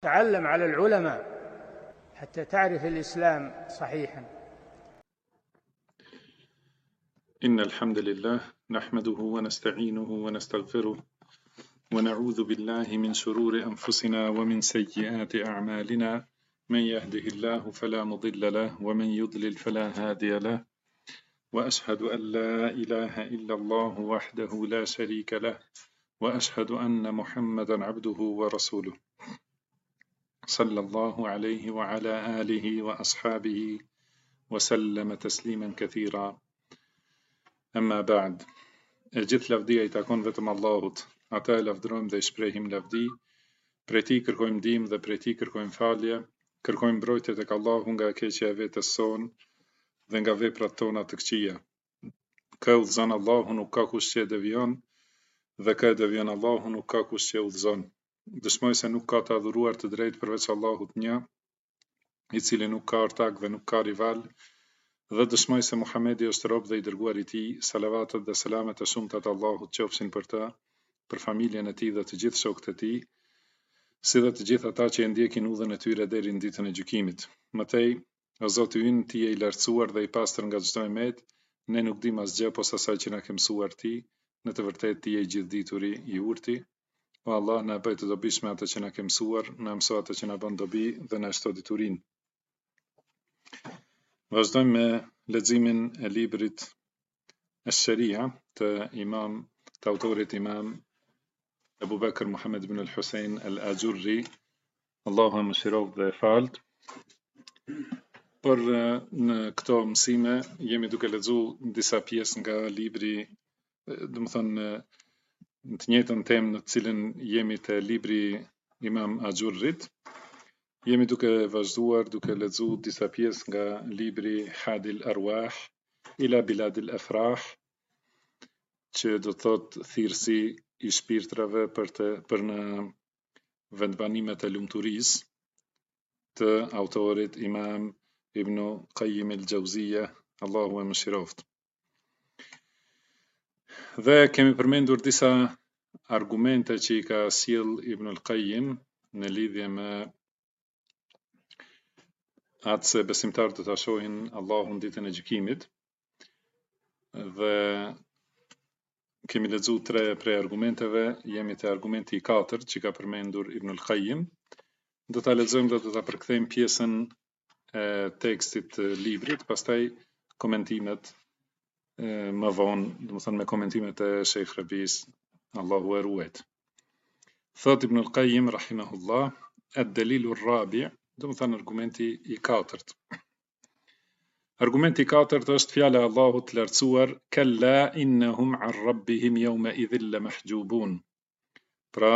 تعلم على العلماء حتى تعرف الإسلام صحيحا. إن الحمد لله نحمده ونستعينه ونستغفره ونعوذ بالله من شرور أنفسنا ومن سيئات أعمالنا، من يهده الله فلا مضل له ومن يضلل فلا هادي له، وأشهد أن لا إله إلا الله وحده لا شريك له، وأشهد أن محمدا عبده ورسوله صلى الله عليه وعلى آله وأصحابه وسلم تسليما كثيرا. أما بعد، gjithë lavdia I takon vetëm Allahut. Ata e lavdërojmë dhe I shprehim lavdi, prej Tij kërkojmë ndihmë dhe prej Tij kërkojmë falje, kërkojmë mbrojtje tek Allahu nga keqja e vetes sonë dhe nga veprat tona të këqija. Kë udhëzon Allahu nuk ka kush që e devijon, dhe kë e devijon Allahu nuk ka kush që e udhëzon. Dëshmoj se nuk ka të adhuruar të drejtë përveç Allahut një, I cili nuk ka ortak dhe nuk ka rival, dhe dëshmoj se Muhamedi është rob dhe I dërguar I Tij, salavatet dhe selamet e shumta të Allahut qofshin për të, për familjen e tij dhe të gjithë shokët e tij, si dhe të gjithë ata që e ndjekin udhën e tyre deri në ditën e gjykimit. Mëtej, o Zoti ynë, Ti je I lartësuar dhe I pastër nga çdo emet, ne nuk dim asgjë posa asaj që na ke mësuar Ti, në të vërtetë Ti je I gjithdituri, I urti. O Allah, na bëj të dobishme atë që na ke mësuar, na mëso atë që na bën dobi dhe na shto diturinë. Vazhdojmë me leximin e librit Ash-Sharia të autorit Imam Abu Bakr Muhammad ibn al-Husayn al-Ajurri, Allahu e mëshiroft dhe e falt. Por në këto mësime jemi duke lexuar disa pjesë nga libri, domethënë në të njëjtën temë në të cilën jemi te libri Imam Ajurrit. Jemi duke vazhduar duke lexuar disa pjesë nga libri Hadil Arwah ila Biladil Afrah, që do thot thirrsi I shpirtrave për në vendbanimet e lumturisë, të autorit Imam Ibn Qayyim al-Jauziyja, Allahu e mëshiroft. Dhe kemi përmendur disa argumente që I ka sjell Ibn al-Qayyim në lidhje me atë se besimtarët do ta shohin Allahun ditën e gjykimit, dhe kemi lexuar 3 prej argumenteve, jemi te argumenti I 4 që ka përmendur Ibn al-Qayyim. Do ta lexojmë dhe do ta përkthejmë pjesën e tekstit të librit, pastaj komentimet më vonë, domethënë me komentimet e Sheikh Rabis, Allahu e ruajt. Thot Ibn al-Qayyim rahimahullah, ad-dalilu ar-rabi', domethënë argumenti I 4. Argumenti I 4 është fjala e Allahut të lartësuar, kalla innahum an rabbihim yawma idhil lamahjubun. Pra,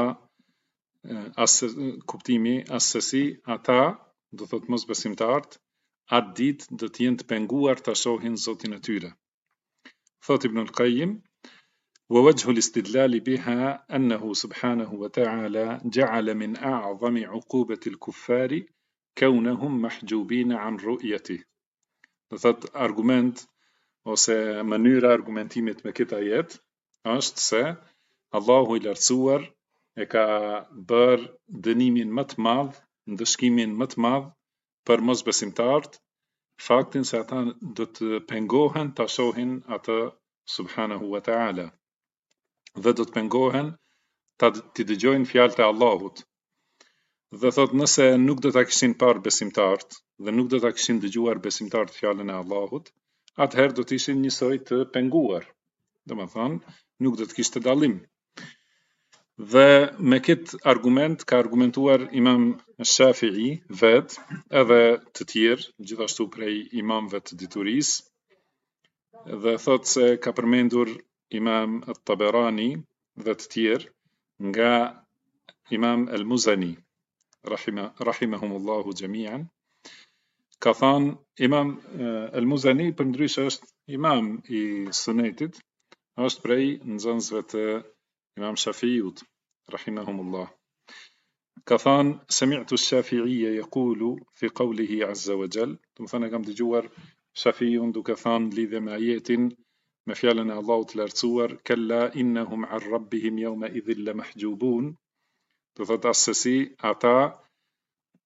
kuptimi asesi ata, do thot mosbesimtarët, atë ditë do të jenë të penguar ta shohin Zotin e tyre. Thot Ibn al-Qayyim, ووجه الاستدلال بها أنه سبحانه وتعالى جعل من أعظم عقوبة الكفار كونهم محجوبين عن رؤيته. Do thot argument ose mënyra argumentimit me këtë ajet është se Allahu I lartësuar e ka bërë dënimin më të madh, ndëshkimin më të madh për mosbesimtarët, faktin se ata do të pengohen ta shohin atë subhanahu wa ta'ala, dhe do të pengohen të dëgjojnë fjalët e Allahut. Dhe thot nëse nuk do ta kishin parë besimtarët dhe nuk do ta kishin dëgjuar besimtarët fjalën e Allahut, atëherë do të ishin njësoj të penguar. Domethënë, nuk do të kishte dallim. Dhe me këtë argument ka argumentuar Imam Shafi'i vet, edhe të tjerë, gjithashtu prej imamëve të diturisë, dhe thot se ka përmendur Imam At-Tabarani dhe të tjerë nga Imam Al-Muzani, rahimahumullahu jami'an. Ka thënë Imam Al-Muzani përndryshe është imam I sunetit, është prej nxënësve të Imam Shafiut, rahimahumullah. Ka thënë sami'tu ash-Shafi'iyya yaqulu fi qawlihi 'azza wa jall, do të thënë kam dëgjuar Shafiun duke thënë lidhje me ajetin me fjalën e Allahut të lartësuar, kalla innahum 'an rabbihim yawma idhil lamahjubun. Do thot asesi ata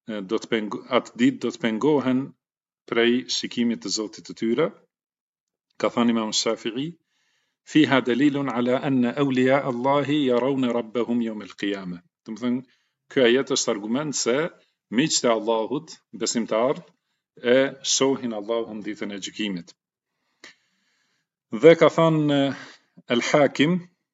atë ditë do të pengohen prej shikimit të Zotit të tyre. Ka thënë Imam Shafi'i, fiha dalilun ala anna awliya Allahi yarawna rabbahum yawm al-qiyamah. Do të thënë, ky ajet është argument se miqtë e Allahut, besimtarët, e shohin Allahun ditën e gjykimit. Dhe ka thënë Al-Hakim,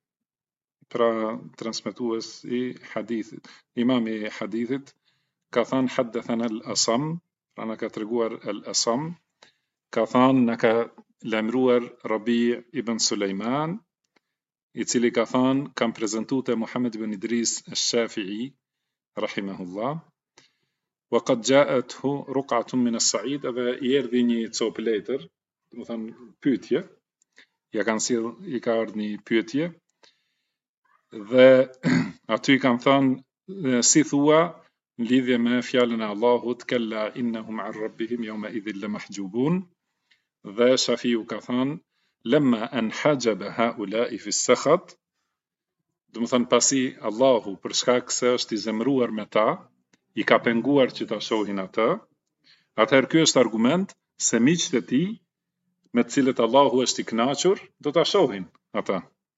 pra transmetues i hadithit, imami i hadithit, ka thënë haddathana al-Asam, pra na ka treguar al-Asam, ka thënë na ka lajmëruar Rabi' ibn Sulejman, i cili ka thënë kam prezantuar te Muhammed ibn Idris al-Shafi'i rahimahullah, wa qad ja'athu ruq'atun min as-sa'id, edhe i erdhi një copë letër, do të thënë pyetje, ja kanë sill, i ka ardhur një pyetje, dhe aty i kanë thënë si thua në lidhje me fjalën e Allahut, kalla innahum an rabbihim yawma idhin lamahjubun, dhe Shafiu ka thënë lamma an hajaba haula'i fi as-sakhat, do të thënë pasi Allahu për shkak se është i zemëruar me ta, i ka penguar që ta shohin atë, atëherë ky është argument se miqtë e tij me të cilët Allahu është i kënaqur do ta shohin ata.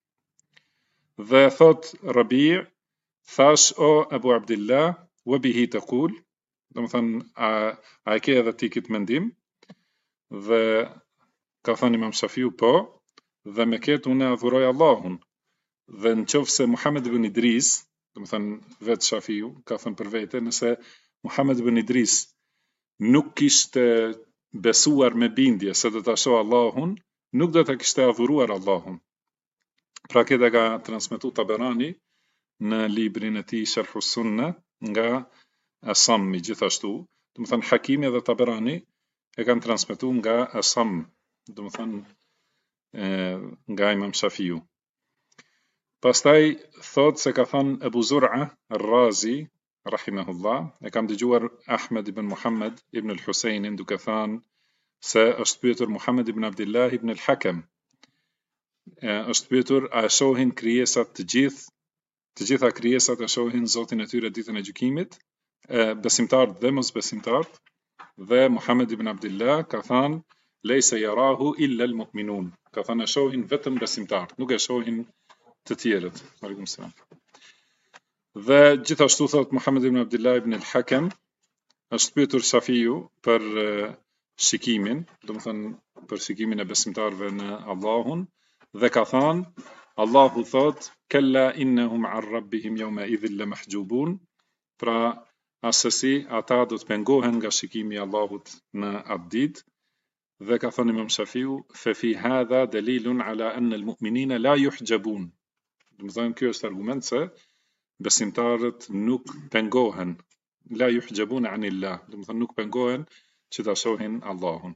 Dhe thot Rabi', thash o Abu Abdillah, wa bihi taqul, do të thënë a ke edhe ti këtë mendim? Dhe ka thënë Imam Shafiu, po, dhe me këtë unë adhuroj Allahun. Dhe në qoftë se Muhammed ibn Idris, do të thënë vetë Shafiu ka thënë për vete, nëse Muhammed ibn Idris nuk kishte besuar me bindje se do ta shoh Allahun, nuk do ta kishte adhuruar Allahun. Pra këtë ka transmetuar Taberani në librin e tij Sharh us-Sunna nga Asami, gjithashtu, do të thënë Hakimi dhe Taberani e kanë transmetuar nga Asam, do të thënë nga Imam Shafiu. Pastaj thot se ka thënë Abu Zur'a Ar-Razi rahimahullah, e kam dëgjuar Ahmed ibn Muhammad ibn al-Husainin duke thënë se është pyetur Muhammad ibn Abdullah ibn al-Hakam, është pyetur a shohin krijesat të gjitha krijesat e shohin Zotin e tyre ditën e gjykimit, besimtarët dhe mosbesimtarët, dhe Muhammad ibn Abdullah ka thënë leysa yarahu illa al-mu'minun, ka thënë e shohin vetëm besimtarët, nuk e shohin të tjerët. Aleikum selam. Dhe gjithashtu thot Muhammad ibn Abdullah ibn al-Hakam, është pyetur Shafiu për shikimin, do të thënë për shikimin e besimtarëve në Allahun, dhe ka thënë Allahu thot kalla innahum an rabbihim yawma idhin lamahjubun, pra asesi ata do të pengohen nga shikimi i Allahut në atë ditë. Dhe ka thënë Imam Shafiu fa fi hadha dalilun ala anna al-mu'minina la yuhjabun, do të thënë ky është argument se besimtarët nuk pengohen, la yuhjabun anillah, do të thënë nuk pengohen që ta shohin Allahun.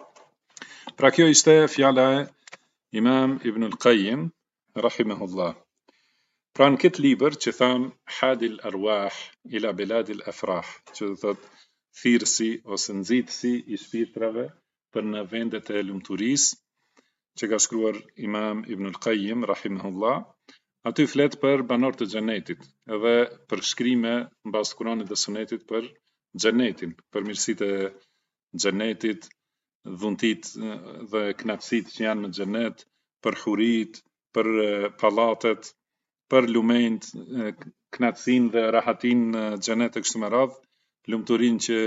Pra kjo ishte fjala e Imam Ibn al-Qayyim rahimahullah. Pra në këtë libër që tham Hadil Arwah ila Beladil Afrah, që do thot thirrsi ose nxitësi i shpirtrave për në vendet e lumturisë, që ka shkruar Imam Ibn al-Qayyim rahimahullah, aty flet për banorët e xhenetit, edhe për shkrime mbas Kuranit dhe Sunetit për xhenetin, për mirësitë e xhenetit, dhuntit dhe knatësitë që janë në xhenet, për hurit, për pallatet, për lumenjt, knatësinë dhe rahatin në xhenet e kështu me radhë, lumturinë që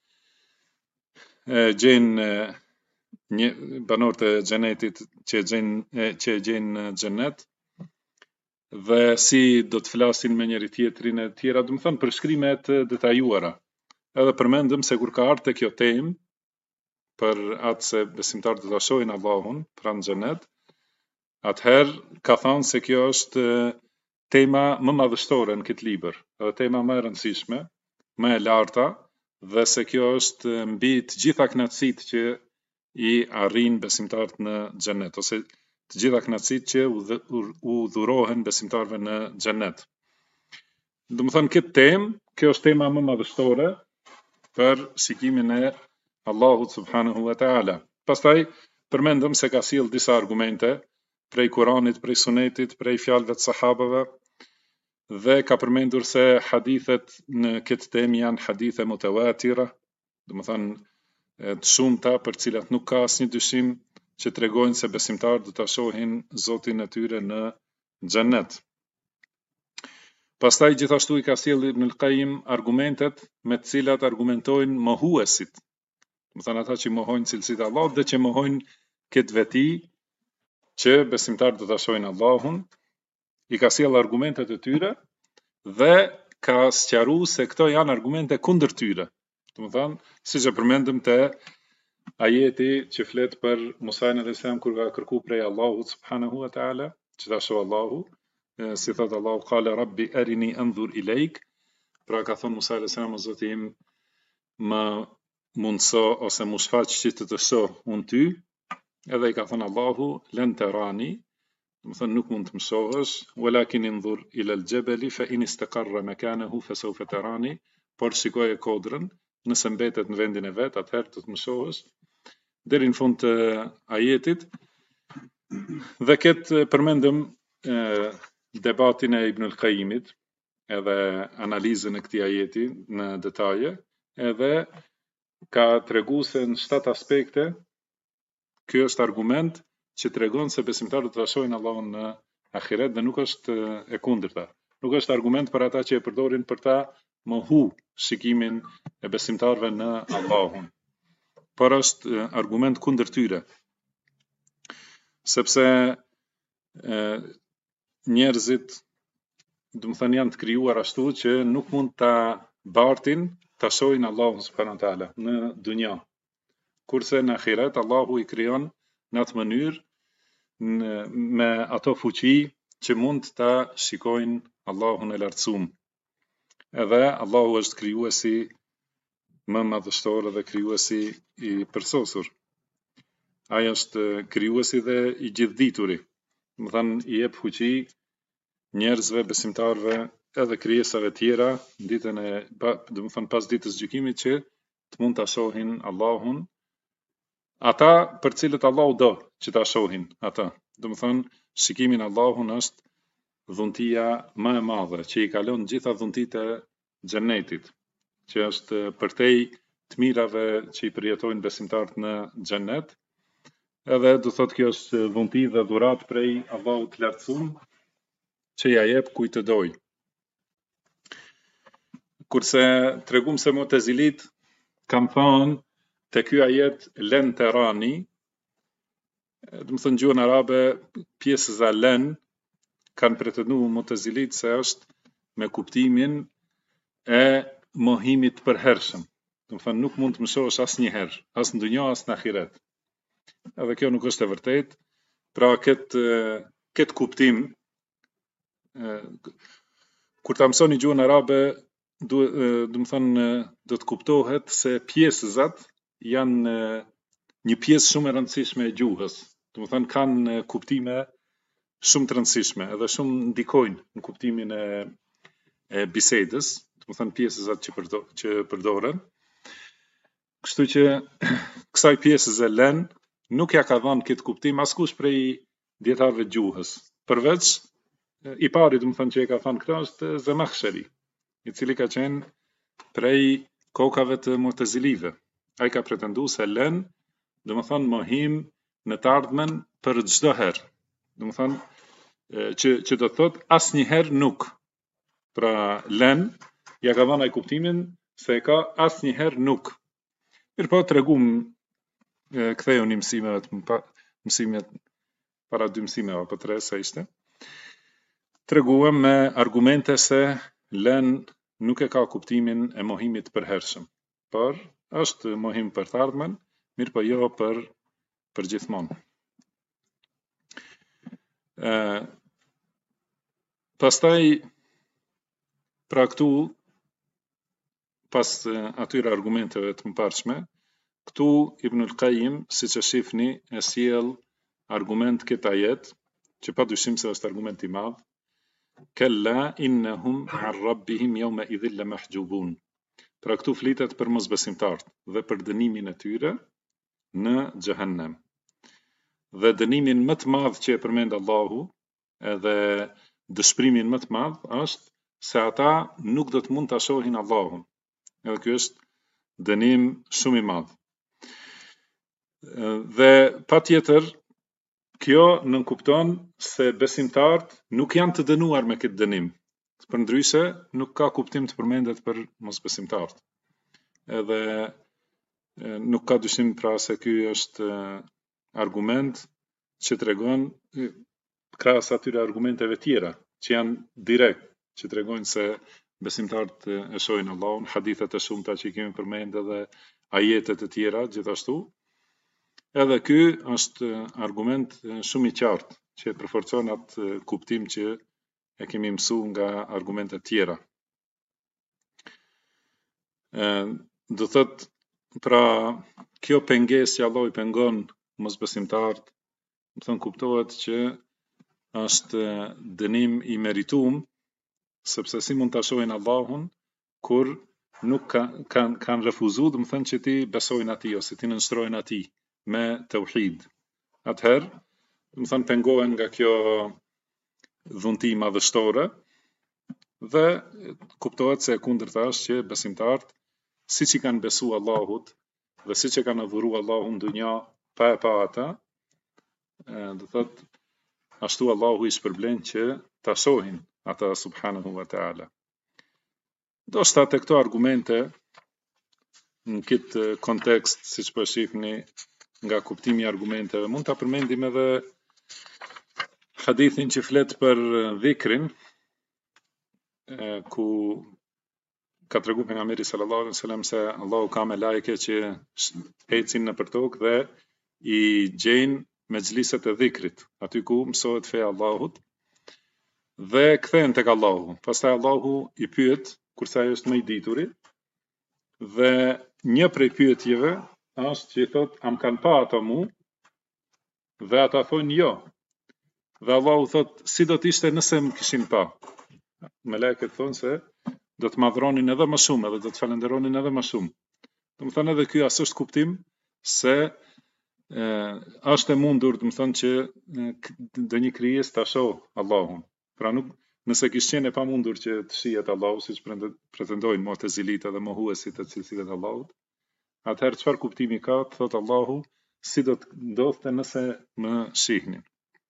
gjejnë banorët e xhenetit që gjejnë në xhenet, dhe si do të flasin me njëri tjetrin e tjera, do të thënë për shkrime të detajuara. Edhe përmendëm se kur ka ardhur te kjo temë për atë se besimtarët do ta shohin Allahun pranë xhenet, atëherë ka thënë se kjo është tema më madhështore në këtë libër, edhe tema më e rëndësishme, më e larta, dhe se kjo është mbi të gjitha kënaqësitë që i arrin besimtarët në xhenet, ose të gjitha kënaqësitë që u dhurohen besimtarëve në xhenet. Do të thënë këtë temë, kjo është tema më madhështore për shikimin e Allahut subhanahu wa taala. Pastaj përmendëm se ka sjell disa argumente prej Kuranit, prej Sunetit, prej fjalëve të sahabëve, dhe ka përmendur se hadithet në këtë temë janë hadithe mutawatira, do të thonë të shumta për të cilat nuk ka asnjë dyshim që tregojnë se besimtarët do ta shohin Zotin e tyre në xhennet. Pastaj gjithashtu i ka sjellë Ibn al-Qayyim argumentet me të cilat argumentojnë mohuesit, do të thonë ata që mohojnë cilësitë e Allahut dhe që mohojnë këtë veti që besimtarët do ta shohin Allahun, i ka sjellë argumentet e tyre dhe ka sqaruar se këto janë argumente kundër tyre. Do të thonë, siç e përmendëm te ajeti që flet për Musa alayhis salam kur ka kërkuar prej Allahut subhanahu wa taala, që ta shoh Allahu, si thot Allahu qala rabbi arini anzur ilejk, pra ka thënë Musa alayhis salam o Zoti im më mundso ose më shfaq që të shoh unë ty, edhe i ka thënë Allahu lan tarani, do të thonë nuk mund të më shohësh, walakin inzur ila al-jabali fa in istaqarra makanahu fa sawfa tarani, por shikoje kodrën, nëse mbetet në vendin e vet, atëherë do të më shohësh, deri në fund të ajetit. Dhe këtë përmendëm debatin e Ibn al-Qayyimit edhe analizën e këtij ajeti në detaje, edhe ka treguar se në 7 aspekte ky është argument që tregon se besimtarët do ta shohin Allahun në ahiret dhe nuk është e kundërta. Nuk është argument për ata që e përdorin për ta mohu shikimin e besimtarëve në Allahun, por është argument kundër tyre. Sepse njerëzit, do të thënë, janë të krijuar ashtu që nuk mund ta bartin ta shohin Allahun subhanahu wa taala në dunja. Kurse në ahiret Allahu i krijon në atë mënyrë me ato fuqi që mund ta shikojnë Allahun e lartësuar. Edhe Allahu është krijuesi më madhështor dhe krijuesi i përsosur. Ai është krijuesi dhe i gjithdituri. Do të thënë i jep fuqi njerëzve, besimtarëve, edhe krijesave tjera në ditën e, do të thënë pas ditës gjykimit, që të mund ta shohin Allahun, ata për cilët Allahu do që ta shohin ata. Do të thënë shikimin Allahun është dhuntia më e madhe që i kalon gjitha dhuntitë e xhennetit, që është përtej të mirave që i përjetojnë besimtarët në xhennet. Edhe do thotë kjo është dhunti dhe dhuratë prej Allahut të lartësuar që ja jep kujt të doj. Kurse tregum se Mu'tazilit kanë thënë te ky ajet len terani, do të thënë gjuhën arabe pjesa len kanë pretenduar Mu'tazilit se është me kuptimin e mohimit të përhershëm. Do të thënë nuk mund të më shohësh asnjëherë, as në dunjë as në ahiret. Edhe kjo nuk është e vërtetë. Pra këtë kuptim, kur ta mësoni gjuhën arabe, do të thënë do të kuptohet se pjesëzat janë një pjesë shumë e rëndësishme e gjuhës. Do të thënë kanë kuptime shumë të rëndësishme edhe shumë ndikojnë në kuptimin e bisedës, do të thënë pjesëzat që përdoren. Kështu që kësaj pjesëze len nuk ja ka dhënë këtë kuptim askush prej dietarëve të gjuhës. Përveç i pari, do të thënë që e ka thënë këtë është Zamakhshari, i cili ka qenë prej kokave të Mu'tazilive. Ai ka pretenduar se len, do të thënë mohim në të ardhmen për çdo herë. Do të thënë që do të thotë asnjëherë nuk. Pra len ja ka dhënë ai kuptimin se ka asnjëherë nuk. Mirë po tregum ktheu një mësimet para 2 mësimeve apo 3 sa ishte. Treguam me argumente se len nuk e ka kuptimin e mohimit të përhershëm, por është mohim për të ardhmen, mirë po jo për gjithmonë. Pastaj pra këtu pas atyre argumenteve të mëparshme, këtu Ibn al-Qayyim, siç e shihni, e sjell argument këtë ajet, që padyshim se është argument i madh. Kalla innahum an rabbihim yawma idhil lamahjubun. Pra këtu flitet për mosbesimtarët dhe për dënimin e tyre në xhehenem. Dhe dënimin më të madh që e përmend Allahu, edhe dëshpërimin më të madh është se ata nuk do të mund ta shohin Allahun. Edhe ky është dënim shumë i madh. Dhe patjetër kjo nënkupton se besimtarët nuk janë të dënuar me këtë dënim. Përndryshe nuk ka kuptim të përmendet për mosbesimtarët. Edhe nuk ka dyshim pra se ky është argument që tregon krahas atyre argumenteve tjera që janë direkt, që tregojnë se besimtarët e shohin Allahun, hadithet e shumta që i kemi përmendur edhe ajetet e tjera gjithashtu. Edhe ky është argument shumë i qartë që e përforcon atë kuptim që e kemi mësuar nga argumentet tjera. Do thot pra kjo pengesë që Allah i pengon mosbesimtarët, do thon kuptohet që është dënim i merituar, sepse si mund ta shohin Allahun kur nuk kanë refuzuar, do thon që ti besojnë atij ose ti nënshtrohen atij me tauhid. Atëherë, do thon pengohen nga kjo dhunti madhështore dhe kuptohet se e kundërta është që besimtarët siç i kanë besuar Allahut dhe siç e kanë adhuruar Allahun në dunja pa e pa ata, do thot ashtu Allahu i shpërblen që ta shohin ata subhanahu wa taala. Do shta të këto argumente në këtë kontekst, siç po shihni nga kuptimi i argumenteve, mund ta përmendim edhe hadithin që flet për dhikrin, ku ka treguar pejgamberi sallallahu alaihi wasallam se Allahu ka me lajke që ecin nëpër tokë dhe i gjejnë mexhliset e dhikrit, aty ku mësohet feja e Allahut dhe kthehen tek Allahu. Pastaj Allahu i pyet kurse ai është më i dituri dhe një prej pyetjeve është që i thot am kanë pa ato mu dhe ata thonë jo. Dhe Allahu thot si do të ishte nëse më kishin pa. Melekët thonë se do të madhronin edhe më shumë edhe do të falenderonin edhe më shumë. Domethënë edhe ky as është kuptim se është e mundur, domethënë që ndonjë krijesë ta shoh Allahun. Pra nuk nëse kishte qenë e pamundur që të shihet Allahu siç pretendojnë Mu'tazilit edhe mohuesit të cilësive të Allahut, atëherë çfarë kuptimi ka? Thot Allahu si do të ndodhte nëse më shihnin.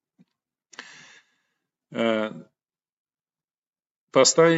Pastaj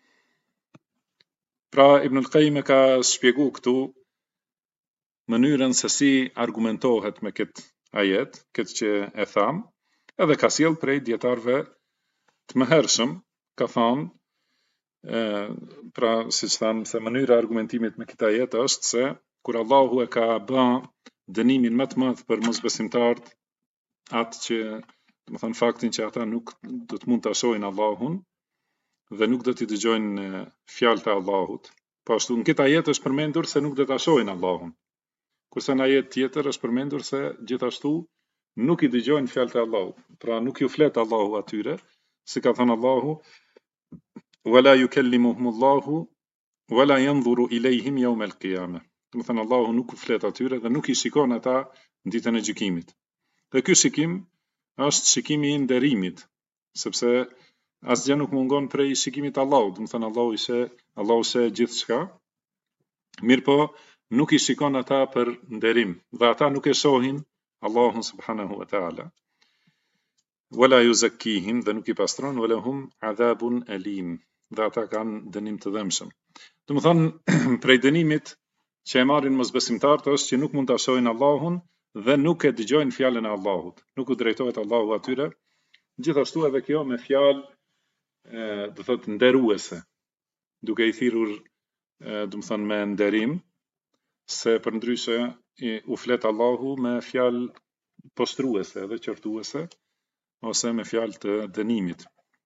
pra Ibn al-Qayyim ka shpjeguar këtu mënyrën se si argumentohet me këtë ajet, këtë që e tham, edhe ka sjell prej dietarëve të mëhershëm, ka thënë pra siç thamë se mënyra e argumentimit me këtë ajet është se kur Allahu e ka bë dënimin më të madh për mosbesimtarët, atë që do të thënë faktin që ata nuk do të mund ta shohin Allahun dhe nuk do t'i dëgjojnë fjalët e Allahut. Po ashtu në këtë ajet është përmendur se nuk do ta shohin Allahun. Kurse në ajet tjetër është përmendur se gjithashtu nuk i dëgjojnë fjalët e Allahut. Pra nuk ju flet Allahu atyre, si ka thënë Allahu wala yukallimuhumullahu wala yanzuru ilayhim yawm al-qiyamah. Do të thënë Allahu nuk u flet atyre dhe nuk i shikon ata në ditën e gjykimit. Dhe ky shikim është shikimi i nderimit, sepse asgjë nuk mungon prej shikimit të Allahut. Do të thënë Allahu sheh gjithçka. Mirpo nuk i shikon ata për nderim dhe ata nuk e shohin Allahun subhanahu wa taala. Wala yuzakkihim, dhe nuk i pastron, wala hum adhabun alim, dhe ata kanë dënim të dëmshëm. Do të thonë prej dënimit që e marrin mosbesimtarët është që nuk mund ta shohin Allahun dhe nuk e dëgjojnë fjalën e Allahut. Nuk u drejtohet Allahu atyre. Gjithashtu edhe kjo me fjalë do thotë nderuese, duke i thirrur do të thonë me nderim, se përndryshe u flet Allahu me fjalë postruese dhe qortuese ose me fjalë të dënimit.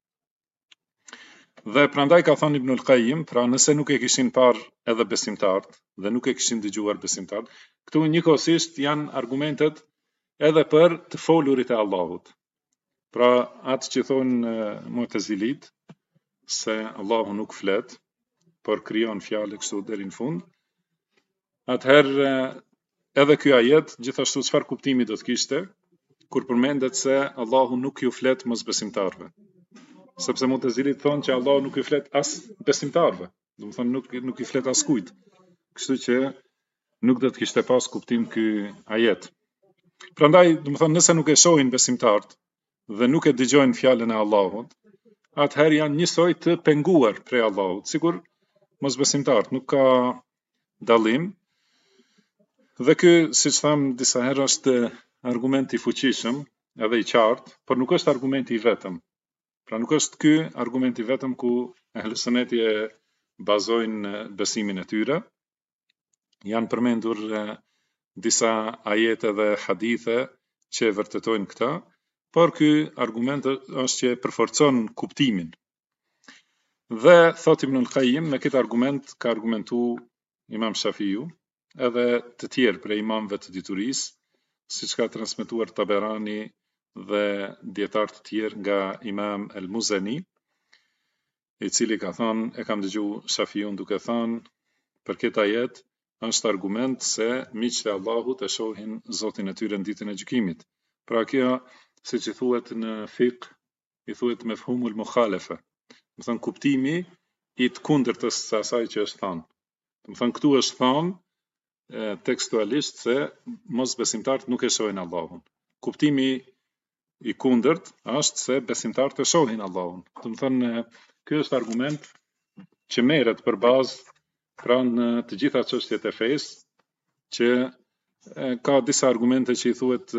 Dhe prandaj ka thënë Ibn al-Qayyim, pra nëse nuk e kishin parë edhe besimtarët dhe nuk e kishin dëgjuar besimtarët, këtu njëkohësisht janë argumentet edhe për të folurit e Allahut. Pra atë që thonë Mu'tazilit se Allahu nuk flet, por krijon fjalë kështu deri në fund. Atëherë edhe ky ajet gjithashtu çfarë kuptimi do të kishte kur përmendet se Allahu nuk ju flet mosbesimtarëve. sepse Mu'tazilit thonë që Allahu nuk i flet as besimtarve, do të thonë nuk i flet as kujt. Kështu që nuk do të kishte pas kuptim ky ajet. Prandaj, do të thonë nëse nuk e shohin besimtarët dhe nuk e dëgjojnë fjalën e Allahut, atëherë janë njësoj të penguar prej Allahut, sikur mosbesimtarët, nuk ka dallim. Dhe ky, siç tham disa herë, është argument i fuqishëm edhe i qartë, por nuk është argumenti i vetëm. Pra nuk është ky argumenti i vetëm ku Ahlus Sunneti e bazojnë besimin e tyre. Janë përmendur disa ajete dhe hadithe që vërtetojnë këtë, por ky argument është që përforcon kuptimin. Dhe thot Ibnul Qayyim, me këtë argument ka argumentu Imam Shafiu, edhe të tjerë prej imamëve të diturisë, siç ka transmetuar Taberani dhe dietar të tjerë nga Imam El-Muzani, i cili ka thënë, e kam dëgjuar Shafiun duke thënë, për këtë ajet është argument se miqtë e Allahut e shohin Zotin e tyre në ditën e gjykimit. Pra kjo, siç i thuhet në fiqh, i thuhet mefhumul mukhalefa. Do të thonë kuptimi i të kundërtës së asaj që është thënë. Do të thonë këtu është thënë tekstualisht se mosbesimtarët nuk e shohin Allahun. Kuptimi i kundërt është se besimtarët e shohin Allahun. Do të thonë ky është argument që merret për bazë pranë të gjitha çështjet e fesë, që ka disa argumente që i thuhet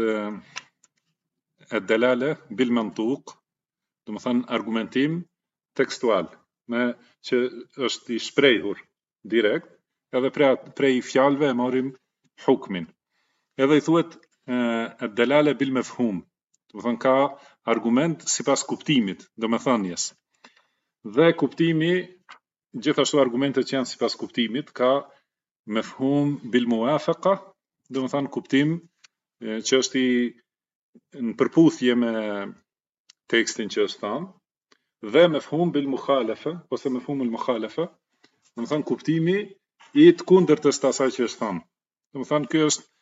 ad-dalale bil mantuq, do të thonë argumentim tekstual, me që është i shprehur direkt, edhe prej fjalëve e marrim hukmin. Edhe i thuhet ad-dalale bil mafhum, do të thonë ka argument sipas kuptimit, domethënies. Dhe kuptimi, gjithashtu argumentet që janë sipas kuptimit, ka mafhum bil muwafaqa, do të thonë kuptim që është në përputhje me tekstin që është thënë, dhe mafhum bil mukhalafa, ose mafhumul mukhalafa, do të thonë kuptimi i të kundërtës të asaj që është thënë. Do të thonë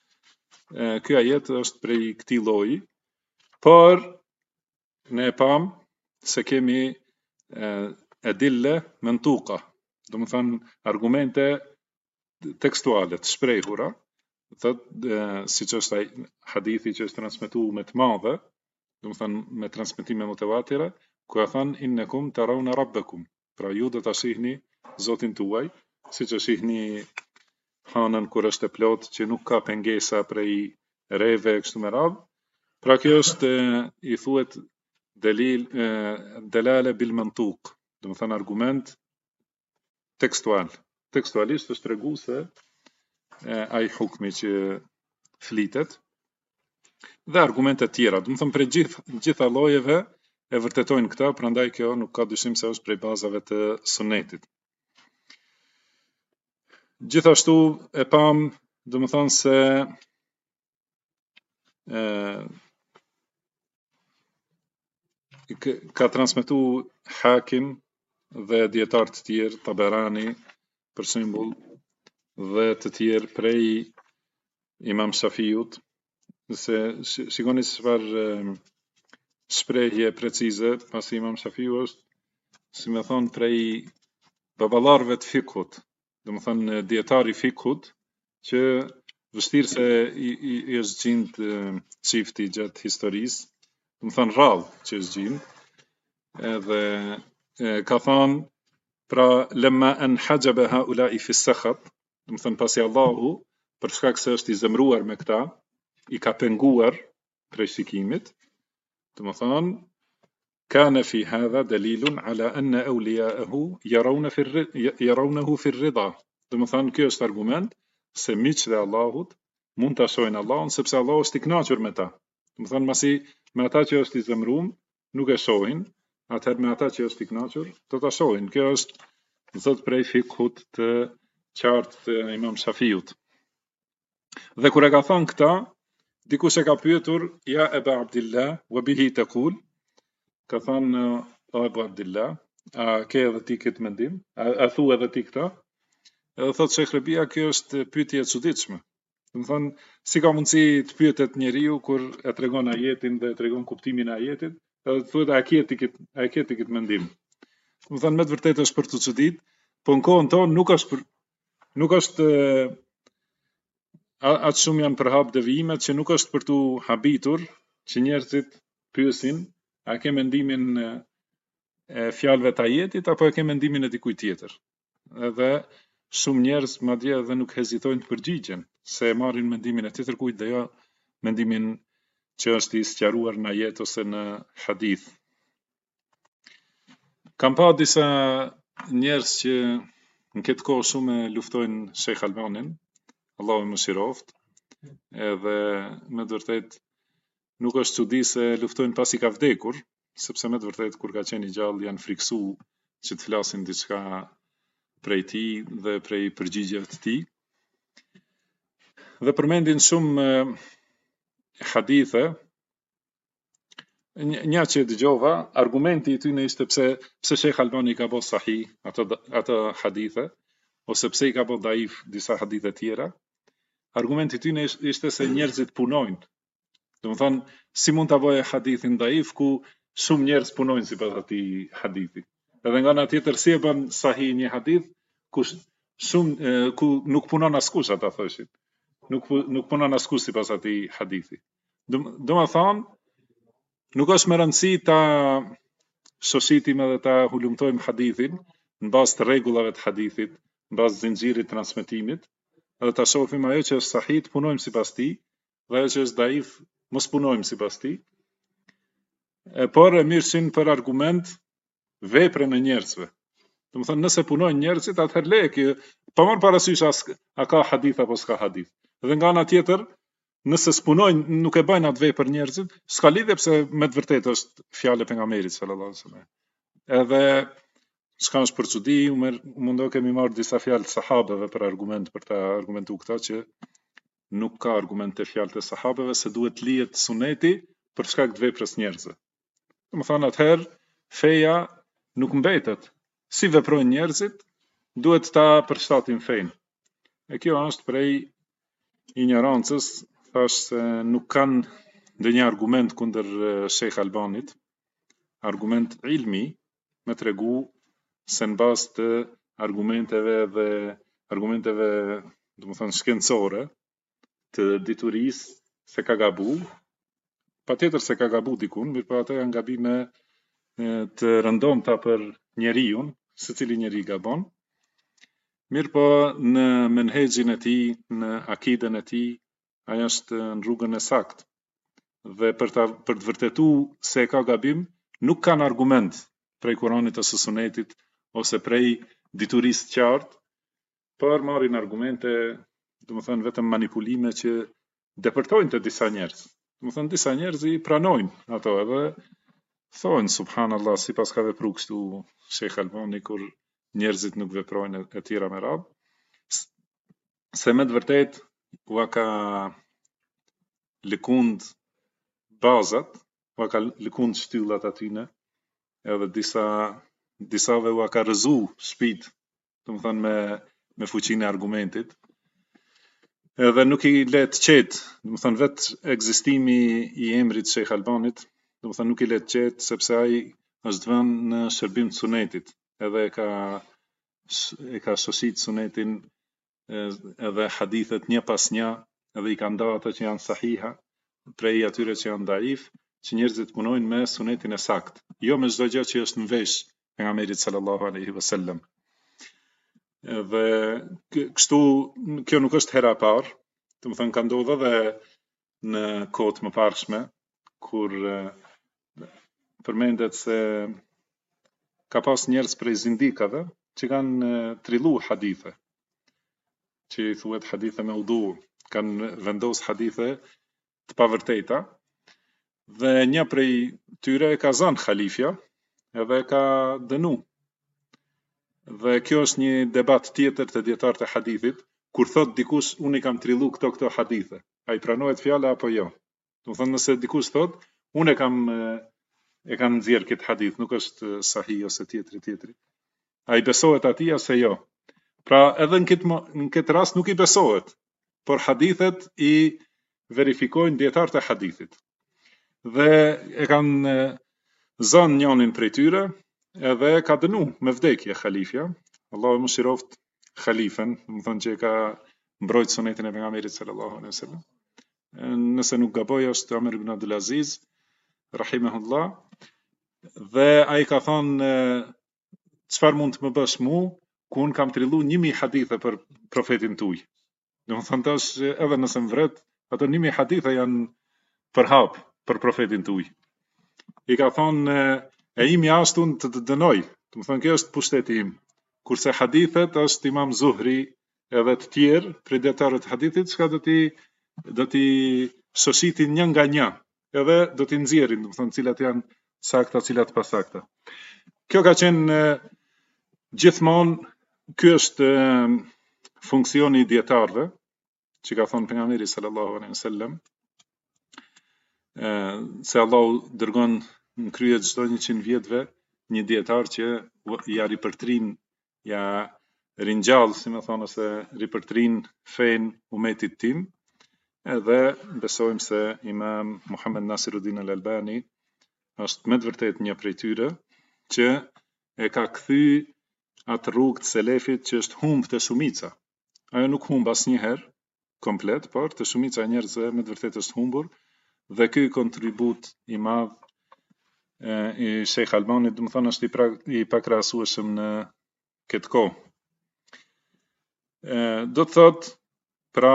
ky ajet është prej këtij lloji, por ne e pam se kemi adilla mantuqa, do të thonë argumente tekstuale të shprehura, siç është hadithi që është transmetuar me të madhe, do të thonë me transmetime mutawatira, ku ka thënë innakum tarawna rabbakum, pra ju do ta shihni Zotin tuaj, siç e shihni hanën kur është e plot, që nuk ka pengesa prej reve kështu me radhë. Pra kjo është i thuhet dalale bil mantuq, do të thonë argument tekstual. Tekstualisht është treguese ai hukmi që flitet, dhe argumente tjera, do të thonë për gjitha llojeve e vërtetojnë këtë, prandaj kjo nuk ka dyshim se është prej bazave të sunetit. Gjithashtu e pam, do të thonë se ka transmetuar Hakim dhe dietar të tjerë, Taberani për shembull, dhe të tjerë prej Imam Shafiut, se shikoni se çfarë shprehje precize, pasi Imam Shafiu është, si më thon, prej baballarëve të fikut, do të thonë dietari i fikut, që vështirë se i është gjind çifti gjatë historisë, do të thonë rradh që është gjind, edhe ka thonë, pra lemma an hajaba haula'i fi sakhat, do të thonë pasi Allahu, për shkak se është i zemruar me këta, i ka penguar prej shikimit, do të thonë kana fi hadha dalilun ala anna awliya'ahu yarawnahu fi ar-ridha, do të thonë ky është argument se miqtë e Allahut mund ta shohin Allahun sepse Allahu është i kënaqur me ta. Do të thonë masi me ata që është i zemruar nuk e shohin, atëherë me ata që është i kënaqur do ta shohin. Kjo është thot prej fikut të qartë të Imam Shafiut. Dhe kur e ka thënë këta, dikush e ka pyetur, ja Aba Abdillah, wa bihi taqul, ka thënë o Abu Abdillah, a ke edhe ti këtë mendim? A thua edhe ti këta? Edhe thot Sheikh Rabia, kjo është pyetje e çuditshme. Do të thonë, si ka mundësi të pyetet njeriu kur e tregon ajetin dhe e tregon kuptimin e ajetit, Thuhet a ke ti këtë mendim. Do të thonë me të vërtetë është për të çudit, po në kohën tonë nuk është atë shumë janë përhap devijimet që nuk është për tu habitur që njerëzit pyesin a ke mendimin e fjalëve të ajetit apo e ke mendimin e dikujt tjetër. Edhe shumë njerëz madje edhe nuk hezitojnë të përgjigjen se e marrin mendimin e tjetërkujt dhe jo mendimin që është i sqaruar në ajet ose në hadith. Kam pa disa njerëz që në këtë kohë shumë e luftojnë Sheikh Albanin, Allahu i mëshiroft, edhe me të vërtet nuk është çudi se luftojnë pasi ka vdekur, sepse me të vërtet kur ka qenë i gjallë janë friksu që të flasin diçka prej tij dhe prej përgjigjeve të tij. Dhe përmendin shumë hadithe. Një që dëgjova, argumenti i tyre ishte pse Sheikh Albani ka bërë sahih ato hadithe ose pse i ka bërë daif disa hadithe tjera. Argumenti i tyre ishte se njerëzit punojnë. Domethënë, si mund ta bëjë hadithin daif ku shumë njerëz punojnë sipas atij hadithi. Edhe nga ana tjetër si e bën sahih një hadith ku nuk punon askush ata thoshin. Nuk punon askush sipas atij hadithi. Domethënë, nuk është më rëndësi ta shoshitim edhe ta hulumtojmë hadithin në bazë të rregullave të hadithit, në bazë zinxhirit transmetimit, edhe ta shohim ajo që është sahih, punojmë sipas tij, dhe ajo që është daif, mos punojmë sipas tij. Por e mirësin për argument veprën e njerëzve. Domethënë nëse punojnë njerëzit, atëherë leje që pa marrë parasysh a ka hadith apo s'ka hadith. Dhe nga ana tjetër, nëse s'punojnë, nuk e bëjnë atë vepër njerëzit, s'ka lidhje pse me të vërtetë është fjalë e pejgamberit sallallahu alaihi wasallam. Edhe çka është për çudi, mundo kemi marrë disa fjalë të sahabeve për argument për ta argumentuar këtë që nuk ka argumente fjalë të sahabeve se duhet lihet suneti për shkak të veprës njerëzve. Domethënë atëherë feja nuk mbetet. Si veprojnë njerëzit, duhet ta përshtatin fenë. E kjo është prej ignorancës, thash se nuk kanë ndonjë argument kundër Sheikh Albanit, argument ilmi me tregu se në bazë të argumenteve domethënë shkencore të diturisë se ka gabu, patjetër se ka gabu dikun, mirë po ato janë gabime të rëndomta për njeriun, secili njeri gabon. Mirë po në menhexhin e tij, në akiden e tij, ai është në rrugën e saktë. Dhe për të vërtetuar se ka gabim, nuk kanë argument prej Kuranit ose Sunetit ose prej diturisë të qartë, por marrin argumente, domethënë vetëm manipulime që depërtojnë të disa njerëz. Domethënë disa njerëz i pranojnë ato edhe thonë subhanallahu sipas ka vepruar kështu Sheikh Albani kur njerëzit nuk veprojnë e tjera me radhë. Se me të vërtet ua ka lëkund bazat, ua ka lëkund shtyllat atyne, edhe disave ua ka rëzu shpit, domethënë me fuqinë e argumentit. Edhe nuk i le të qetë, domethënë vetë ekzistimi i emrit Sheikh Albanit, domethënë nuk i le të qetë sepse ai është vënë në shërbim të sunetit, edhe e ka shoshit sunetin edhe hadithet një pas një, edhe i ka nda ato që janë sahiha, prej atyre që janë daif, që njerëzit punojnë me sunetin e saktë, jo me çdo gjë që është në vesh pejgamberit sallallahu alaihi wasallam. Dhe kështu kjo nuk është hera e parë, domethënë ka ndodhur edhe në kohët më parshme kur përmendet se ka pas njerëz prej zindikave që kanë trillu hadithe, që i thuhet hadithe me udhu, kanë vendos hadithe të pavërteta, dhe një prej tyre e ka zënë halifja, edhe e ka dënu. Dhe kjo është një debat tjetër të dietarët e hadithit, kur thot dikush unë i kam trillu këto hadithe, ai pranohet fjala apo jo? Domethënë nëse dikush thot unë e kam nxjerr këtë hadith, nuk është sahih ose tjetri. Ai besohet atij ose jo? Pra edhe në këtë rast nuk i besohet, por hadithet i verifikojnë dietarët e hadithit. Dhe e kanë zën njënin prej tyre edhe ka dënu me vdekje Khalifja. Allahu më shiroft Khalifen, më thënë që ka mbrojt sunetin e pejgamberit sallallahu alaihi wasallam. Nëse nuk gaboj është Omer ibn Abdul Aziz, rahimahullah, dhe ai ka thonë çfarë mund të më bësh mu, ku unë kam trillu 1000 hadithe për profetin tuj. Do më thënë tash edhe nëse më vret, ato 1000 hadithe janë për hap për profetin tuj. I ka thonë e imja është unë të dënoj, do më thënë kjo është pushteti im. Kurse hadithet është Imam Zuhri edhe të tjerë prej dietarëve të hadithit, çka do t'i shoshitin një nga një, edhe do t'i nxjerrin, do të thonë cilat janë sakta, cilat pasakta. Kjo ka qenë gjithmonë, ky është funksioni i dietarëve, që ka thonë pejgamberi sallallahu alaihi wasallam, se Allahu dërgon në krye çdo 100 vjetëve një dietar që ja ripërtrin, ja ringjall, si më thonë, ose ripërtrin fen umetit tim. Edhe besojmë se Imam Muhammed Nasiruddin Al-Albani është me të vërtet një prej tyre që e ka kthy atë rrugë të selefit që është humb të shumica. Ajo nuk humb asnjëherë komplet, por të shumica e njerëzve me të vërtet është humbur, dhe ky kontribut i madh i Sheikh Albanit, do të thonë, është i pakrahasueshëm në këtë kohë. Do të thotë, pra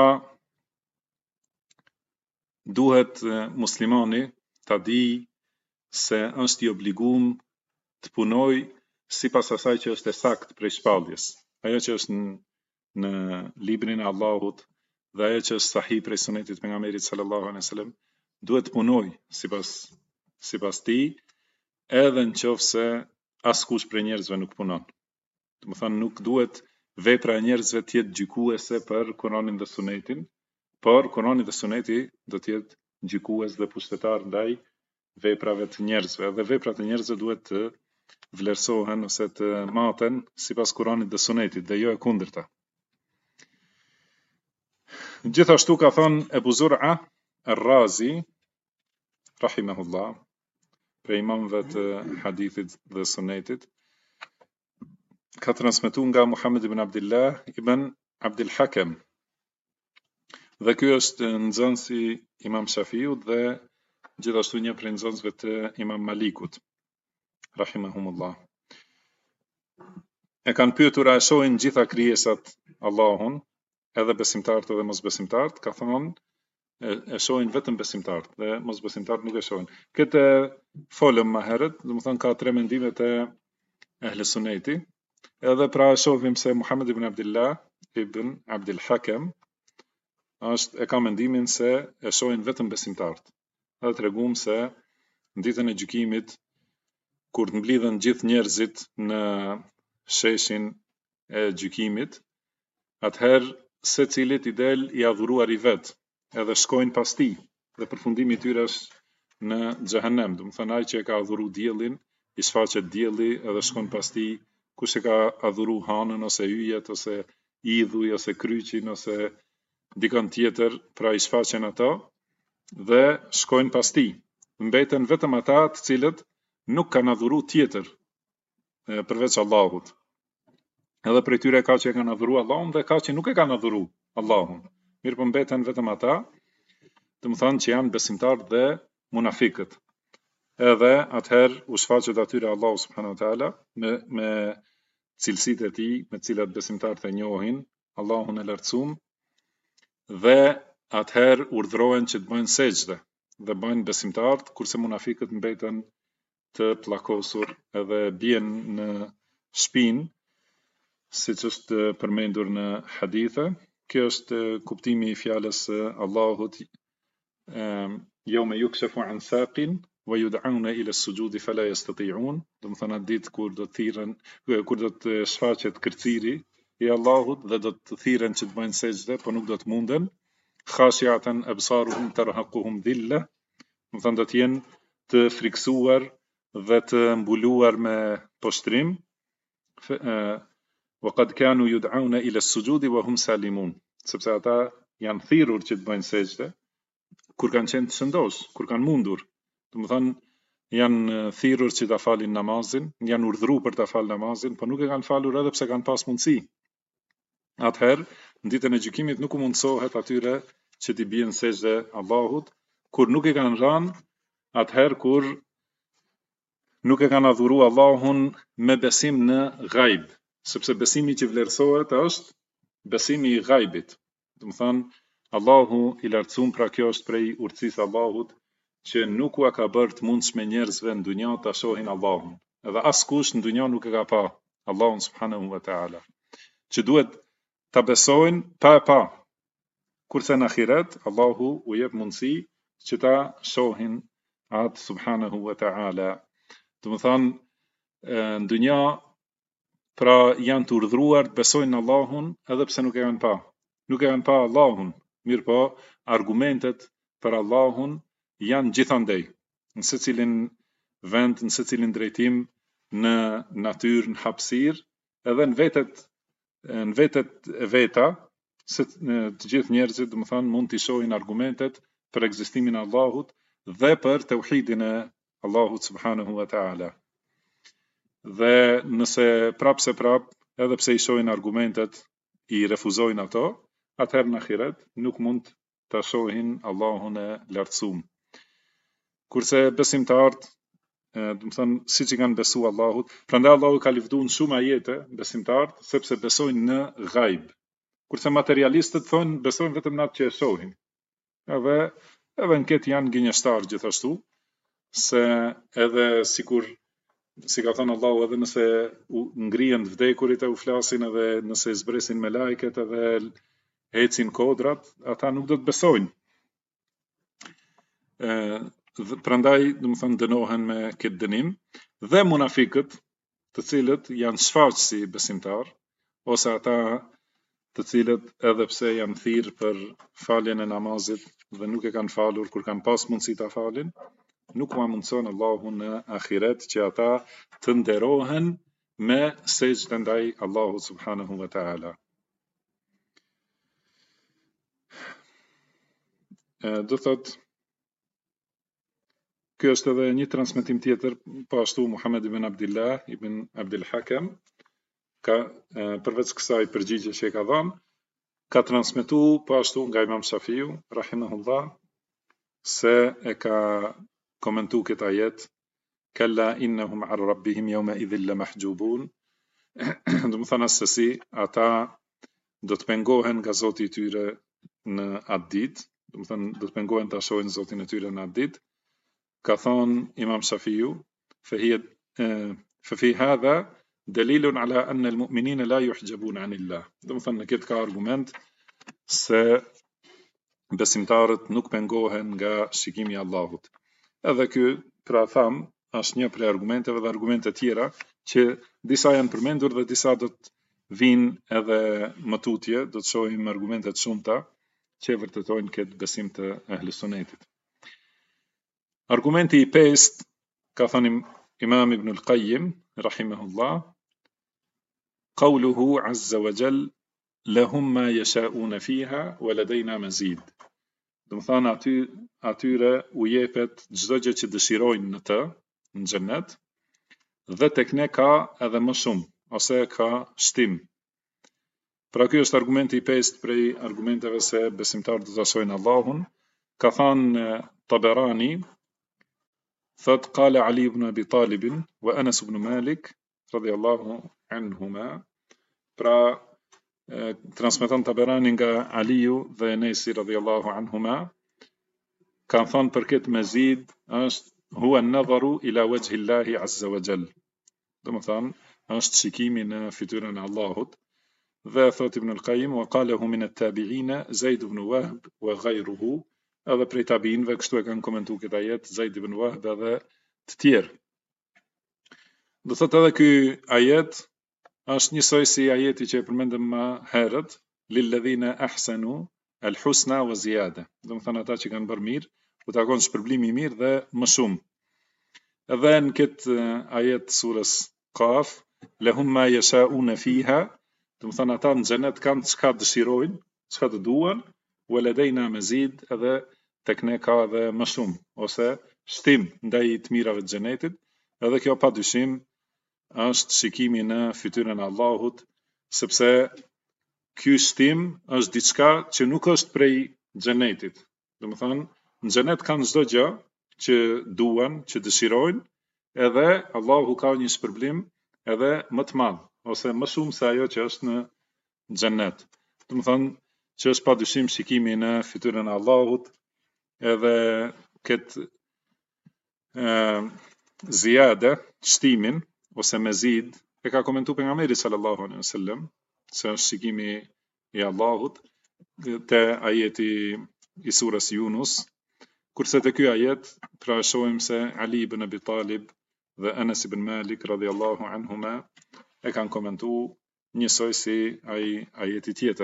duhet muslimani ta di se është i obliguar të punoj sipas asaj që është e saktë prej shpalljes. Ajo që është në librin e Allahut dhe ajo që është sahih prej sunetit të pejgamberit sallallahu alaihi wasallam, duhet të punoj sipas tij, edhe nëse askush prej njerëzve nuk punon. Do të thonë, nuk duhet vepra e njerëzve të jetë gjykuese për Kur'anin dhe Sunetin, por Kur'ani dhe Suneti do të jetë gjykues dhe pushtetar ndaj veprave të njerëzve, dhe veprat e njerëzve duhet të vlerësohen ose të maten sipas Kur'anit dhe Sunetit, dhe jo e kundërta. Gjithashtu ka thonë Ebu Zur'a Ar-Razi, rahimahullah, prej imamëve të hadithit dhe sunetit, ka transmetuar nga Muhammed ibn Abdullah ibn Abdul Hakem, dhe ky është nxënësi Imam Shafiut dhe gjithashtu një prej nxënësve të Imam Malikut, rahimahumullah. E kanë pyetur a e shohin gjitha krijesat Allahun, edhe besimtarët edhe mosbesimtarët, ka thonë e shohin vetëm besimtarët dhe mosbesimtarët nuk e shohin. Këtë folëm më herët, do të thonë ka 3 mendimet e Ahle Suneti, edhe pra e shohim se Muhammed ibn Abdullah ibn Abdul Hakem e ka mendimin se e shohin vetëm besimtarët. Edhe tregum se në ditën e gjykimit, kur të mblidhen gjithë njerëzit në sheshin e gjykimit, atëherë secilit i del i adhuruar i vet, edhe shkojnë pas tij, dhe përfundimi i tyre është në xhehenem. Do të thonë, ai që e ka adhuru diellin, i shfaqet dielli edhe shkon pas tij. Kush e ka adhuru hanën ose yjet ose idhuj ose kryqin ose dikon tjetër, pra i shfaqen ato dhe shkojnë pas tij. Mbeten vetëm ata të cilët nuk kanë adhuru tjetër përveç Allahut. Edhe prej tyre ka që e kanë adhuru Allahun dhe ka që nuk e kanë adhuru Allahun. Mirë, po mbeten vetëm ata, do të thonë, që janë besimtarë dhe munafikët. Edhe atëherë u shfaqet atyre Allahu subhanahu wa taala me cilësitë e tij, me të cilat besimtarët e njohin Allahun e lartësuar, dhe atëherë urdhrohen që të bëjnë sejdë dhe bëjnë besimtarët, kurse munafikët mbeten të pllakosur edhe bien në shpinë, siç është përmendur në hadithe. Kjo është kuptimi i fjalës Allahut, yawma yukshafu an saqin wa yud'auna ila as-sujudi fala yastati'un. Do të thonë atë ditë kur do të thirren, kur do të shfaqet kërciri i Allahut dhe do të thirren që të bëjnë sejdë, por nuk do të munden. Khashi'atan absaruhum tarhaquhum dhilla. Do të thonë do të jenë të friksuar dhe të mbuluar me poshtrim. وقد كانوا يدعون إلى السجود وهم سالمون, sepse ata janë thirrur që të bëjnë sejdë kur kanë qenë të shëndosh, kur kanë mundur. Do të thonë, janë thirrur që ta falin namazin, janë urdhëruar për ta falë namazin, por nuk e kanë falur edhe pse kanë pas mundësi. Atëherë, në ditën e gjykimit nuk u mundsohet atyre që t'i bien sejdë Allahut, kur nuk e kanë rënë, atëherë kur nuk e kanë adhuru Allahun me besim në ghaib, sepse besimi që vlerësohet është besimi i ghaibit. Do të thonë, Allahu i lartësuar, pra kjo është prej urtësisë Allahut, që nuk u ka bërë të mundshme njerëzve në dunjë ta shohin Allahun. Edhe askush në dunjë nuk e ka pa Allahun subhanahu wa taala. Që duhet ta besojnë pa e pa. Kurse në ahiret, Allahu u jep mundësi që ta shohin atë subhanahu wa taala. Do të thonë, në dunjë pra janë të urdhëruar të besojnë në Allahun edhe pse nuk e kanë pa. Nuk e kanë pa Allahun, mirë po argumentet për Allahun janë gjithandej, në secilin vend, në secilin drejtim, në natyrë, në hapësirë, edhe në vetet e veta, se të gjithë njerëzit, do të thonë, mund të shohin argumentet për ekzistimin e Allahut dhe për tauhidin e Allahut subhanahu wa taala. Dhe nëse prapse edhe pse i shohin argumentet, i refuzojnë ato, atëherë në ahiret nuk mund të shohin Allahun e lartësuar. Kurse besimtarët, do të thonë, siç i kanë besu Allahut, prandaj Allahu ka lëvduar në shumë ajete besimtarët sepse besojnë në ghaib. Kurse materialistët thonë besojnë vetëm në atë që e shohin. Edhe në këtë janë gënjeshtar gjithashtu, se edhe si ka thënë Allahu, edhe nëse ngrihen të vdekurit e u flasin, edhe nëse zbresin me lajket edhe ecin kodrat, ata nuk do të besojnë. Prandaj, do të thonë, dënohen me këtë dënim, dhe munafikët, të cilët janë shfaqësi besimtar, ose ata të cilët edhe pse janë thirrë për faljen e namazit dhe nuk e kanë falur kur kanë pas mundësi ta falin, nuk ma mundson Allahu në ahiret që ata të nderohen me sejdë ndaj Allahut subhanahu wa taala. Do thotë, kjo është edhe një transmetim tjetër, po ashtu Muhammed ibn Abdullah ibn Abdul Hakam ka përveç kësaj përgjigje që e ka dhënë, ka transmetuar po ashtu nga Imam Shafiu rahimahullah, se e ka komentuar këtë ajet, kalla innahum an rabbihim yawma idhil lamahjubun. Do të thonë se si ata do të pengohen nga Zoti i tyre në atë ditë, do të thonë do të pengohen ta shohin Zotin e tyre në atë ditë. Ka thonë Imam Shafiu, fa fi hadha dalilun ala anna al-mu'minina la yuhjabun anillah. Do të thonë në këtë ka argument se besimtarët nuk pengohen nga shikimi i Allahut. Edhe ky, pra tham, është një prej argumenteve dhe argumente tjera që disa janë përmendur dhe disa do të vinë edhe më tutje, do të shohim argumentet shumëta që vërtetojnë këtë besim të Ahlus Sunnetit. Argumenti i pestë, ka thënë Imam Ibn al-Qayyim rahimahullah, qawluhu azza wa jall lahum ma yasha'una fiha wa ladayna mazid. Do të thonë atyre u jepet çdo gjë që dëshirojnë në të, në xhennet, dhe tek ne ka edhe më shumë, ose ka shtim. Pra ky është argumenti i pestë prej argumenteve se besimtarët do ta shohin Allahun. Ka thënë Taberani, thot qala Ali ibn Abi Talib wa Anas ibn Malik radiyallahu anhuma, pra transmeton Taberani nga Aliu dhe Enesi radiyallahu anhuma, kanë thënë për këtë mezid është huwa an-nadharu ila wajhi Allahi azza wa jall. Do të thonë është shikimi në fytyrën e Allahut. Dhe thot Ibn al-Qayyim, wa qalahu min at-tabi'in Zaid ibn Wahb wa ghayruhu, edhe prej tabiinëve kështu e kanë komentuar këtë ajet Zaid ibn Wahb edhe të tjerë. Do thotë edhe ky ajet është njësoj si ajeti që e përmendëm më herët, lilladhina ahsanu al-husna wa ziyada. Do të thonë ata që kanë bërë mirë, u takon shpërblimi i mirë dhe më shumë. Edhe në këtë ajet surës Qaf, lahum ma yasha'una fiha, do të thonë ata në xhenet kanë çka dëshirojnë, çka të duan, wa ladayna mazid, edhe tek ne ka edhe më shumë, ose shtim ndaj të mirave të xhenetit, edhe kjo padyshim është shikimi në fytyrën e Allahut, sepse ky shtim është diçka që nuk është prej xhenetit. Domethënë, në xhenet kanë çdo gjë që duan, që dëshirojnë, edhe Allahu ka një shpërblim edhe më të madh, ose më shumë se ajo që është në xhenet. Domethënë, që është padyshim shikimi në fytyrën e Allahut, edhe këtë zjade, shtimin, ose mezid, e ka komentu pejgamberi sallallahu alaihi wasallam, se është shikimi i Allahut, te ajeti i surës Yunus, kurse te ky ajet pra shohim se Ali ibn Abi Talib dhe Anas ibn Malik radhiyallahu anhuma e kanë komentu njësoj si ai ajeti tjetër.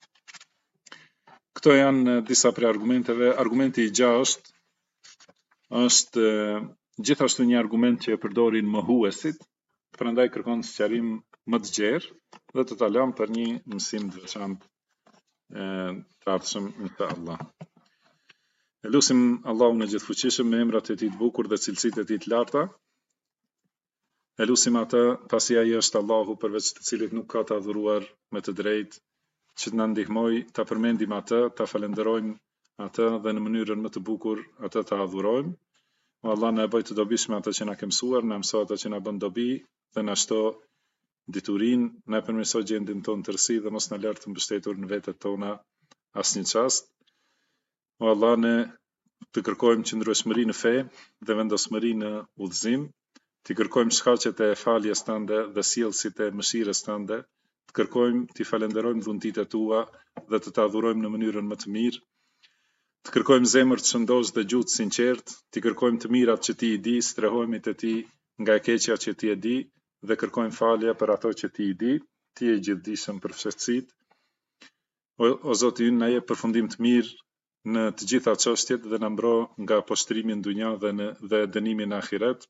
Këto janë disa prej argumenteve. Argumenti i gjashtë është gjithashtu një argument që e përdorin mohuesit, prandaj kërkon sqarim më të gjerë dhe të ta lëm për një mësim të veçantë të ardhshëm inshallah. Elusim Allahun e gjithfuqishëm me emrat e tij të bukur dhe cilësitë e tij të larta. Elusim atë pasi ai është Allahu përveç të cilit nuk ka të adhuruar me të drejtë, që të na ndihmoj ta përmendim atë, ta falenderojmë atë dhe në mënyrën më të bukur atë ta adhurojmë. O Allah, na bëj të dobishme atë që na ke mësuar, na mëso atë që na bën dobi dhe na shto diturinë, na përmirëso gjendjen tonë të rësi dhe mos na lër të mbështetur në vetet tona asnjë çast. O Allah, ne të kërkojmë qëndrueshmëri në fe dhe vendosmëri në udhëzim, të kërkojmë shkaqet e faljes tënde dhe sjellësit e mëshirës tënde, të kërkojmë të falenderojmë dhuntitë tua dhe të adhurojmë në mënyrën më të mirë, të kërkojmë zemër të shëndosh dhe gjuhë të sinqertë, të kërkojmë të mirat që ti i di, strehojmë te ti nga e keqja që ti e di dhe kërkojmë falje për ato që ti i di, ti je i gjithdijshëm për fshehtësitë. O Zoti ynë, na jep përfundim të mirë në të gjitha çështjet dhe na mbro nga poshtrimi në dunja dhe dënimi në ahiret.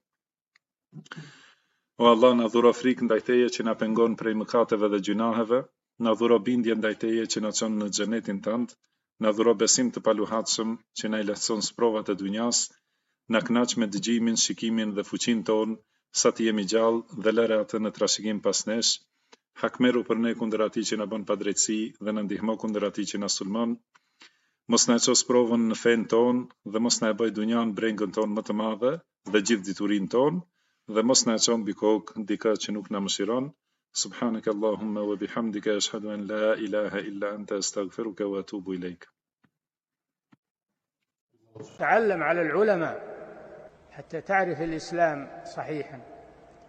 O Allah, na dhuro frikë ndaj teje që na pengon prej mëkateve dhe gjunaheve, na dhuro bindje ndaj teje që na çon në xhenetin tënd, na dhuro besim të paluhatshëm që na i lehtëson sprovat e dunjas, na kënaq me dëgjimin, shikimin dhe fuqinë tonë sa të jemi gjallë dhe lëre atë në trashëgim pas nesh. Hakmeru për ne kundër atij që na bën padrejtësi dhe na ndihmo kundër atij që na sulmon. Mos na ços provën në fen tonë dhe mos na e bëj dunjan brengën tonë më të madhe dhe gjithë diturinë tonë dhe mos na çon mbi kokë dikë që nuk na mëshiron. سبحانك اللهم وبحمدك أشهد أن لا إله إلا أنت أستغفرك وأتوب إليك. تعلم على العلماء حتى تعرف الإسلام صحيحا.